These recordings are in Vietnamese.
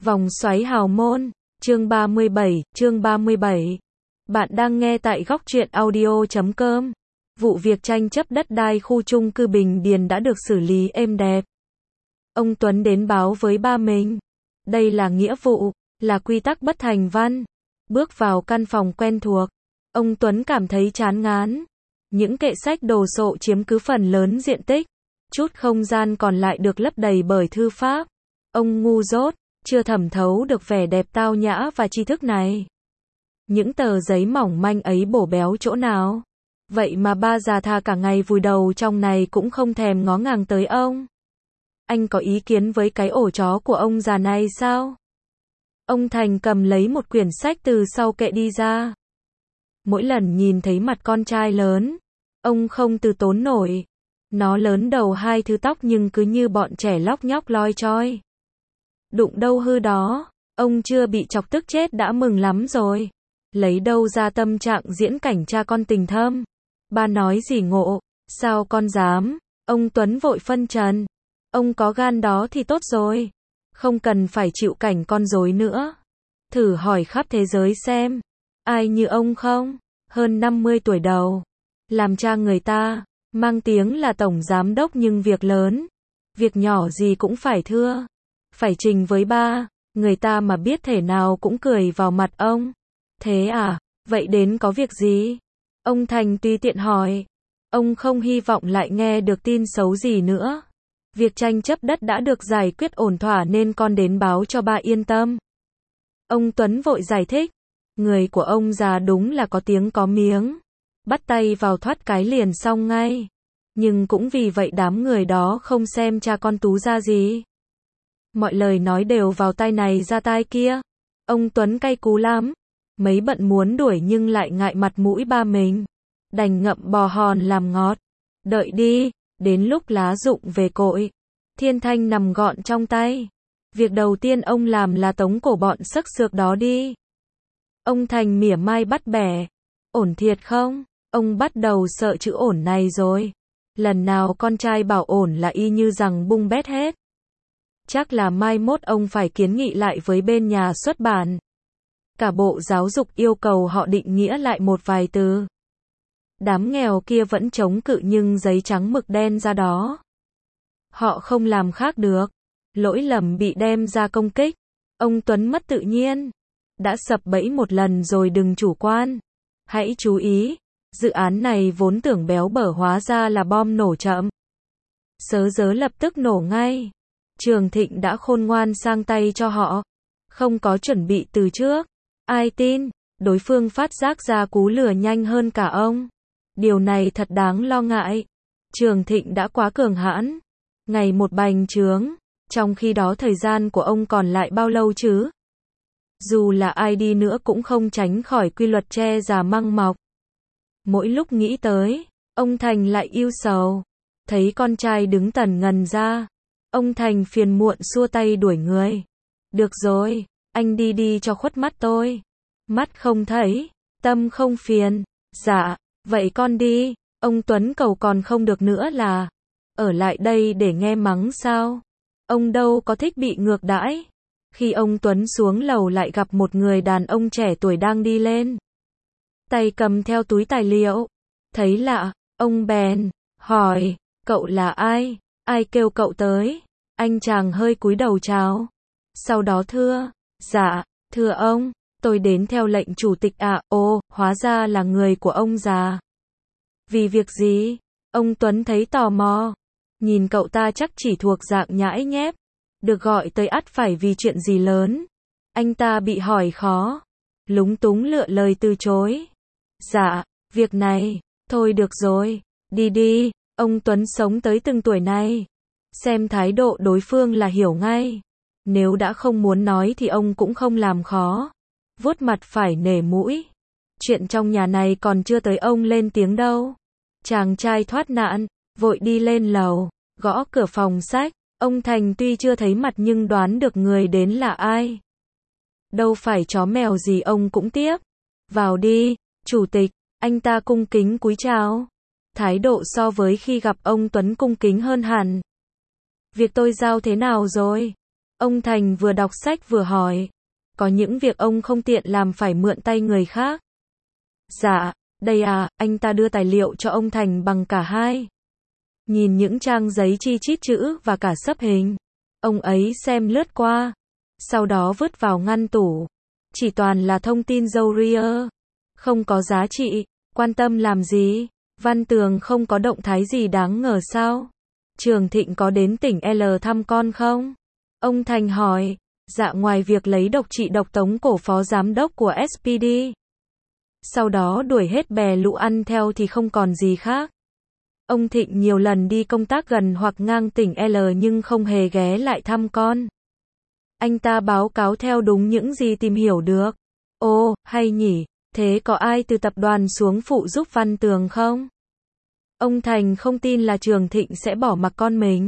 Vòng xoáy hào môn, chương 37. Bạn đang nghe tại góc truyện audio.com. Vụ việc tranh chấp đất đai khu chung cư Bình Điền đã được xử lý êm đẹp. Ông Tuấn đến báo với ba mình. Đây là nghĩa vụ, là quy tắc bất thành văn. Bước vào căn phòng quen thuộc, ông Tuấn cảm thấy chán ngán. Những kệ sách đồ sộ chiếm cứ phần lớn diện tích. Chút không gian còn lại được lấp đầy bởi thư pháp. Ông ngu dốt, chưa thẩm thấu được vẻ đẹp tao nhã và tri thức này. Những tờ giấy mỏng manh ấy bổ béo chỗ nào? Vậy mà ba già thà cả ngày vùi đầu trong này cũng không thèm ngó ngàng tới ông. Anh có ý kiến với cái ổ chó của ông già này sao? Ông Thành cầm lấy một quyển sách từ sau kệ đi ra. Mỗi lần nhìn thấy mặt con trai lớn, ông không từ tốn nổi. Nó lớn đầu hai thứ tóc nhưng cứ như bọn trẻ lóc nhóc loi choi. Đụng đâu hư đó, ông chưa bị chọc tức chết đã mừng lắm rồi. Lấy đâu ra tâm trạng diễn cảnh cha con tình thâm. Ba nói gì ngộ, sao con dám? Ông Tuấn vội phân trần. Ông có gan đó thì tốt rồi. Không cần phải chịu cảnh con rối nữa. Thử hỏi khắp thế giới xem. Ai như ông không? Hơn 50 tuổi đầu. Làm cha người ta. Mang tiếng là tổng giám đốc nhưng việc lớn. Việc nhỏ gì cũng phải thưa. Phải trình với ba. Người ta mà biết thể nào cũng cười vào mặt ông. Thế à? Vậy đến có việc gì? Ông Thành tùy tiện hỏi. Ông không hy vọng lại nghe được tin xấu gì nữa. Việc tranh chấp đất đã được giải quyết ổn thỏa nên con đến báo cho ba yên tâm. Ông Tuấn vội giải thích. Người của ông già đúng là có tiếng có miếng. Bắt tay vào thoát cái liền xong ngay. Nhưng cũng vì vậy đám người đó không xem cha con tú ra gì. Mọi lời nói đều vào tai này ra tai kia. Ông Tuấn cay cú lắm. Mấy bận muốn đuổi nhưng lại ngại mặt mũi ba mình. Đành ngậm bò hòn làm ngọt. Đợi đi, đến lúc lá rụng về cội. Thiên thanh nằm gọn trong tay. Việc đầu tiên ông làm là tống cổ bọn xức xược đó đi. Ông Thành mỉa mai bắt bẻ. Ổn thiệt không? Ông bắt đầu sợ chữ ổn này rồi. Lần nào con trai bảo ổn là y như rằng bung bét hết. Chắc là mai mốt ông phải kiến nghị lại với bên nhà xuất bản. Cả Bộ Giáo dục yêu cầu họ định nghĩa lại một vài từ. Đám nghèo kia vẫn chống cự nhưng giấy trắng mực đen ra đó. Họ không làm khác được. Lỗi lầm bị đem ra công kích. Ông Tuấn mất tự nhiên. Đã sập bẫy một lần rồi đừng chủ quan. Hãy chú ý. Dự án này vốn tưởng béo bở hóa ra là bom nổ chậm. Sớ dớ lập tức nổ ngay. Trường Thịnh đã khôn ngoan sang tay cho họ. Không có chuẩn bị từ trước. Ai tin, đối phương phát giác ra cú lừa nhanh hơn cả ông. Điều này thật đáng lo ngại. Trường Thịnh đã quá cường hãn. Ngày một bành trướng. Trong khi đó thời gian của ông còn lại bao lâu chứ? Dù là ai đi nữa cũng không tránh khỏi quy luật che già măng mọc. Mỗi lúc nghĩ tới, ông Thành lại ưu sầu. Thấy con trai đứng tần ngần ra. Ông Thành phiền muộn xua tay đuổi người. Được rồi, anh đi đi cho khuất mắt tôi. Mắt không thấy, tâm không phiền. Dạ, vậy con đi. Ông Tuấn cầu còn không được nữa là ở lại đây để nghe mắng sao? Ông đâu có thích bị ngược đãi. Khi ông Tuấn xuống lầu lại gặp một người đàn ông trẻ tuổi đang đi lên. Tay cầm theo túi tài liệu. Thấy lạ, ông bèn hỏi, cậu là ai? Ai kêu cậu tới? Anh chàng hơi cúi đầu chào. Sau đó thưa, dạ, thưa ông, tôi đến theo lệnh chủ tịch ạ. Ồ, hóa ra là người của ông già. Vì việc gì? Ông Tuấn thấy tò mò. Nhìn cậu ta chắc chỉ thuộc dạng nhãi nhép. Được gọi tới ắt phải vì chuyện gì lớn. Anh ta bị hỏi khó. Lúng túng lựa lời từ chối. Dạ, việc này, thôi được rồi, đi đi. Ông Tuấn sống tới từng tuổi này. Xem thái độ đối phương là hiểu ngay. Nếu đã không muốn nói thì ông cũng không làm khó. Vuốt mặt phải nể mũi. Chuyện trong nhà này còn chưa tới ông lên tiếng đâu. Chàng trai thoát nạn, vội đi lên lầu, gõ cửa phòng sách. Ông Thành tuy chưa thấy mặt nhưng đoán được người đến là ai. Đâu phải chó mèo gì ông cũng tiếp. Vào đi, chủ tịch. Anh ta cung kính cúi chào. Thái độ so với khi gặp ông Tuấn cung kính hơn hẳn. Việc tôi giao thế nào rồi? Ông Thành vừa đọc sách vừa hỏi. Có những việc ông không tiện làm phải mượn tay người khác. Dạ, đây à, anh ta đưa tài liệu cho ông Thành bằng cả hai. Nhìn những trang giấy chi chít chữ và cả xấp hình. Ông ấy xem lướt qua. Sau đó vứt vào ngăn tủ. Chỉ toàn là thông tin râu ria. Không có giá trị. Quan tâm làm gì? Văn Tường không có động thái gì đáng ngờ sao? Trường Thịnh có đến tỉnh L thăm con không? Ông Thành hỏi. Dạ, ngoài việc lấy độc trị độc tống cổ phó giám đốc của SPD. Sau đó đuổi hết bè lũ ăn theo thì không còn gì khác. Ông Thịnh nhiều lần đi công tác gần hoặc ngang tỉnh L nhưng không hề ghé lại thăm con. Anh ta báo cáo theo đúng những gì tìm hiểu được. Ồ, hay nhỉ, thế có ai từ tập đoàn xuống phụ giúp Văn Tường không? Ông Thành không tin là Trường Thịnh sẽ bỏ mặc con mình.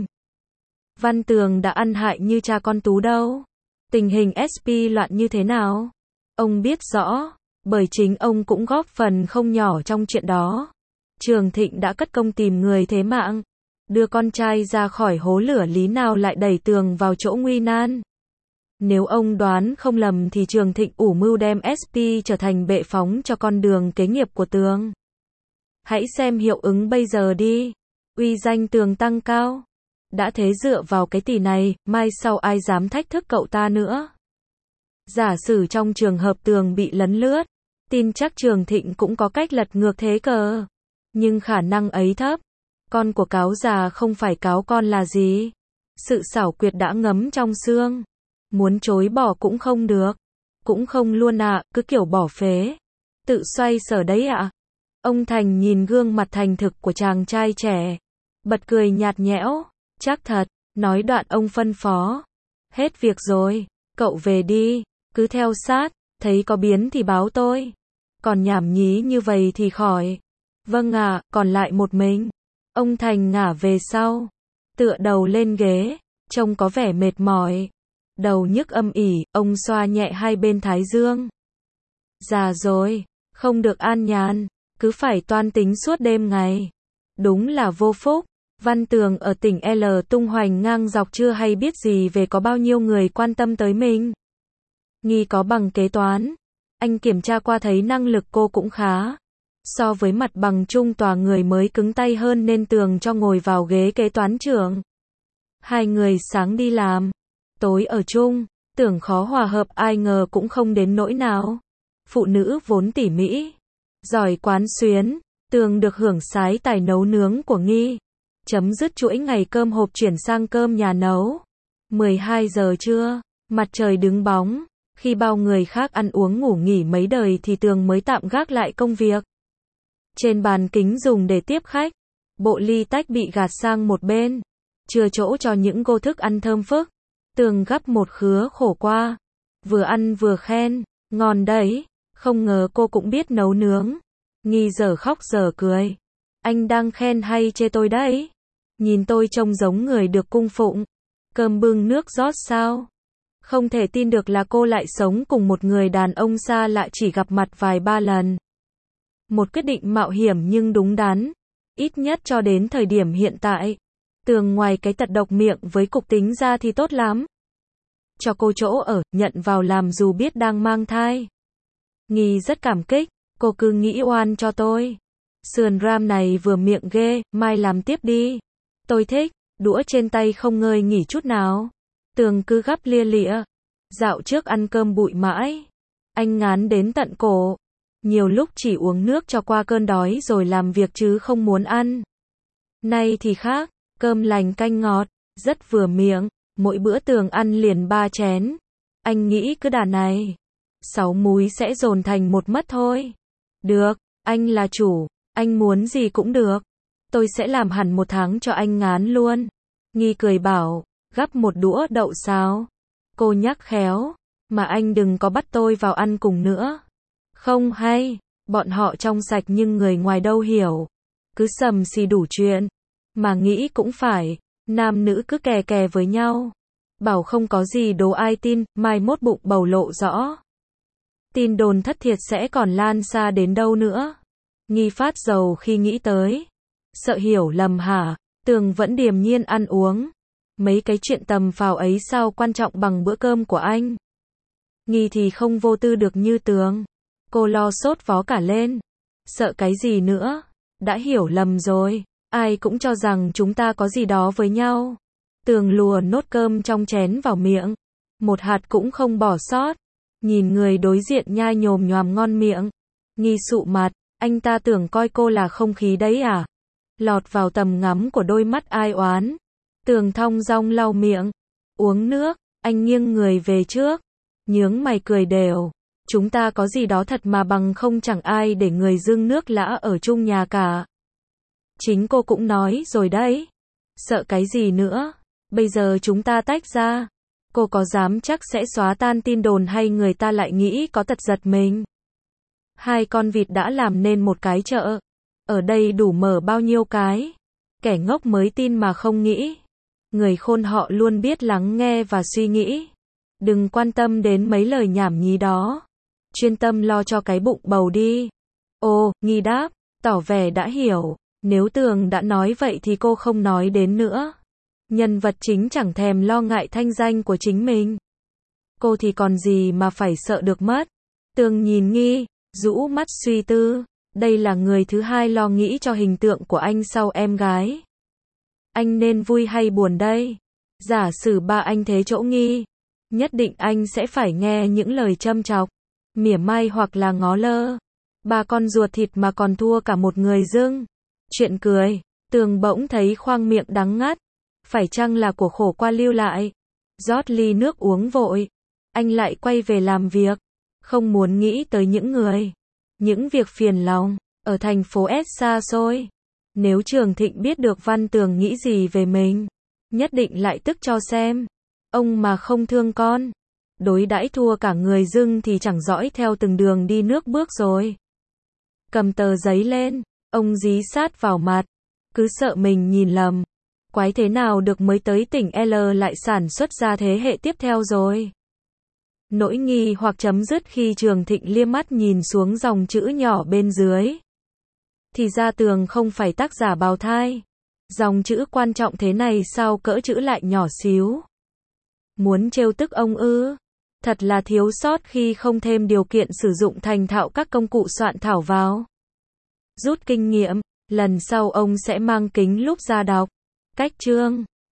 Văn Tường đã ăn hại như cha con Tú đâu. Tình hình SP loạn như thế nào? Ông biết rõ, bởi chính ông cũng góp phần không nhỏ trong chuyện đó. Trường Thịnh đã cất công tìm người thế mạng, đưa con trai ra khỏi hố lửa, lý nào lại đẩy Tường vào chỗ nguy nan. Nếu ông đoán không lầm thì Trường Thịnh ủ mưu đem SP trở thành bệ phóng cho con đường kế nghiệp của Tường. Hãy xem hiệu ứng bây giờ đi. Uy danh Tường tăng cao. Đã thế dựa vào cái tỷ này, mai sau ai dám thách thức cậu ta nữa. Giả sử trong trường hợp Tường bị lấn lướt, tin chắc Trường Thịnh cũng có cách lật ngược thế cờ. Nhưng khả năng ấy thấp. Con của cáo già không phải cáo con là gì. Sự xảo quyệt đã ngấm trong xương. Muốn chối bỏ cũng không được. Cũng không luôn ạ, cứ kiểu bỏ phế. Tự xoay sở đấy ạ. Ông Thành nhìn gương mặt thành thực của chàng trai trẻ. Bật cười nhạt nhẽo. Chắc thật, nói đoạn ông phân phó. Hết việc rồi, cậu về đi, cứ theo sát, thấy có biến thì báo tôi. Còn nhảm nhí như vậy thì khỏi. Vâng ạ, còn lại một mình. Ông Thành ngả về sau, tựa đầu lên ghế, trông có vẻ mệt mỏi. Đầu nhức âm ỉ, ông xoa nhẹ hai bên thái dương. Già rồi, không được an nhàn, cứ phải toan tính suốt đêm ngày. Đúng là vô phúc. Văn Tường ở tỉnh L tung hoành ngang dọc chưa hay biết gì về có bao nhiêu người quan tâm tới mình. Nghi có bằng kế toán. Anh kiểm tra qua thấy năng lực cô cũng khá. So với mặt bằng chung tòa người mới cứng tay hơn nên Tường cho ngồi vào ghế kế toán trưởng. Hai người sáng đi làm, tối ở chung, tưởng khó hòa hợp ai ngờ cũng không đến nỗi nào. Phụ nữ vốn tỉ mỉ, giỏi quán xuyến, Tường được hưởng sái tài nấu nướng của Nghi. Chấm dứt chuỗi ngày cơm hộp chuyển sang cơm nhà nấu. 12 giờ trưa, mặt trời đứng bóng, khi bao người khác ăn uống ngủ nghỉ mấy đời thì Tường mới tạm gác lại công việc. Trên bàn kính dùng để tiếp khách, bộ ly tách bị gạt sang một bên, chừa chỗ cho những cô thức ăn thơm phức. Tường gắp một khứa khổ qua, vừa ăn vừa khen, ngon đấy, không ngờ cô cũng biết nấu nướng. Nghi giờ khóc giờ cười. Anh đang khen hay chê tôi đấy? Nhìn tôi trông giống người được cung phụng. Cơm bưng nước rót sao? Không thể tin được là cô lại sống cùng một người đàn ông xa lạ chỉ gặp mặt vài ba lần. Một quyết định mạo hiểm nhưng đúng đắn. Ít nhất cho đến thời điểm hiện tại. Tường ngoài cái tật độc miệng với cục tính ra thì tốt lắm. Cho cô chỗ ở, nhận vào làm dù biết đang mang thai. Nghi rất cảm kích, cô cứ nghĩ oan cho tôi. Sườn ram này vừa miệng ghê, mai làm tiếp đi. Tôi thích, đũa trên tay không ngơi nghỉ chút nào. Tường cứ gắp lia lịa. Dạo trước ăn cơm bụi mãi. Anh ngán đến tận cổ. Nhiều lúc chỉ uống nước cho qua cơn đói rồi làm việc chứ không muốn ăn. Nay thì khác, cơm lành canh ngọt, rất vừa miệng. Mỗi bữa Tường ăn liền 3 chén. Anh nghĩ cứ đà này, 6 múi sẽ dồn thành một mất thôi. Được, anh là chủ, anh muốn gì cũng được. Tôi sẽ làm hẳn 1 tháng cho anh ngán luôn. Nghi cười bảo, gắp một đũa đậu xào. Cô nhắc khéo, mà anh đừng có bắt tôi vào ăn cùng nữa. Không hay, bọn họ trong sạch nhưng người ngoài đâu hiểu. Cứ sầm xì đủ chuyện. Mà nghĩ cũng phải, nam nữ cứ kè kè với nhau. Bảo không có gì đố ai tin, mai mốt bụng bầu lộ rõ. Tin đồn thất thiệt sẽ còn lan xa đến đâu nữa. Nghi phát dầu khi nghĩ tới. Sợ hiểu lầm hả? Tường vẫn điềm nhiên ăn uống. Mấy cái chuyện tầm phào ấy sao quan trọng bằng bữa cơm của anh? Nghi thì không vô tư được như Tường. Cô lo sốt vó cả lên. Sợ cái gì nữa? Đã hiểu lầm rồi. Ai cũng cho rằng chúng ta có gì đó với nhau. Tường lùa nốt cơm trong chén vào miệng. Một hạt cũng không bỏ sót. Nhìn người đối diện nhai nhồm nhoàm ngon miệng. Nghi sụ mặt. Anh ta tưởng coi cô là không khí đấy à? Lọt vào tầm ngắm của đôi mắt ai oán. Tường thong dong lau miệng. Uống nước. Anh nghiêng người về trước. Nhướng mày cười đều. Chúng ta có gì đó thật mà bằng không chẳng ai để người dưng nước lã ở chung nhà cả. Chính cô cũng nói rồi đấy. Sợ cái gì nữa? Bây giờ chúng ta tách ra. Cô có dám chắc sẽ xóa tan tin đồn hay người ta lại nghĩ có tật giật mình? Hai con vịt đã làm nên một cái chợ. Ở đây đủ mở bao nhiêu cái. Kẻ ngốc mới tin mà không nghĩ. Người khôn họ luôn biết lắng nghe và suy nghĩ. Đừng quan tâm đến mấy lời nhảm nhí đó. Chuyên tâm lo cho cái bụng bầu đi. Ồ, Nghi đáp, tỏ vẻ đã hiểu. Nếu Tường đã nói vậy thì cô không nói đến nữa. Nhân vật chính chẳng thèm lo ngại thanh danh của chính mình. Cô thì còn gì mà phải sợ được mất. Tường nhìn Nghi, rũ mắt suy tư. Đây là người thứ hai lo nghĩ cho hình tượng của anh sau em gái. Anh nên vui hay buồn đây? Giả sử ba anh thế chỗ Nghi. Nhất định anh sẽ phải nghe những lời châm chọc, mỉa mai hoặc là ngó lơ. Ba con ruột thịt mà còn thua cả một người dưng. Chuyện cười. Tường bỗng thấy khoang miệng đắng ngắt. Phải chăng là của khổ qua lưu lại? Rót ly nước uống vội. Anh lại quay về làm việc. Không muốn nghĩ tới những người, những việc phiền lòng ở thành phố S xa xôi. Nếu Trường Thịnh biết được Văn Tường nghĩ gì về mình, nhất định lại tức cho xem. Ông mà không thương con, đối đãi thua cả người dưng thì chẳng dõi theo từng đường đi nước bước rồi. Cầm tờ giấy lên, ông dí sát vào mặt, cứ sợ mình nhìn lầm. Quái thế nào được mới tới tỉnh L lại sản xuất ra thế hệ tiếp theo rồi. Nỗi nghi hoặc chấm dứt khi Trường Thịnh liếc mắt nhìn xuống dòng chữ nhỏ bên dưới. Thì ra Tường không phải tác giả bào thai. Dòng chữ quan trọng thế này sao cỡ chữ lại nhỏ xíu. Muốn trêu tức ông ư? Thật là thiếu sót khi không thêm điều kiện sử dụng thành thạo các công cụ soạn thảo vào. Rút kinh nghiệm, lần sau ông sẽ mang kính lúp ra đọc. Cách chương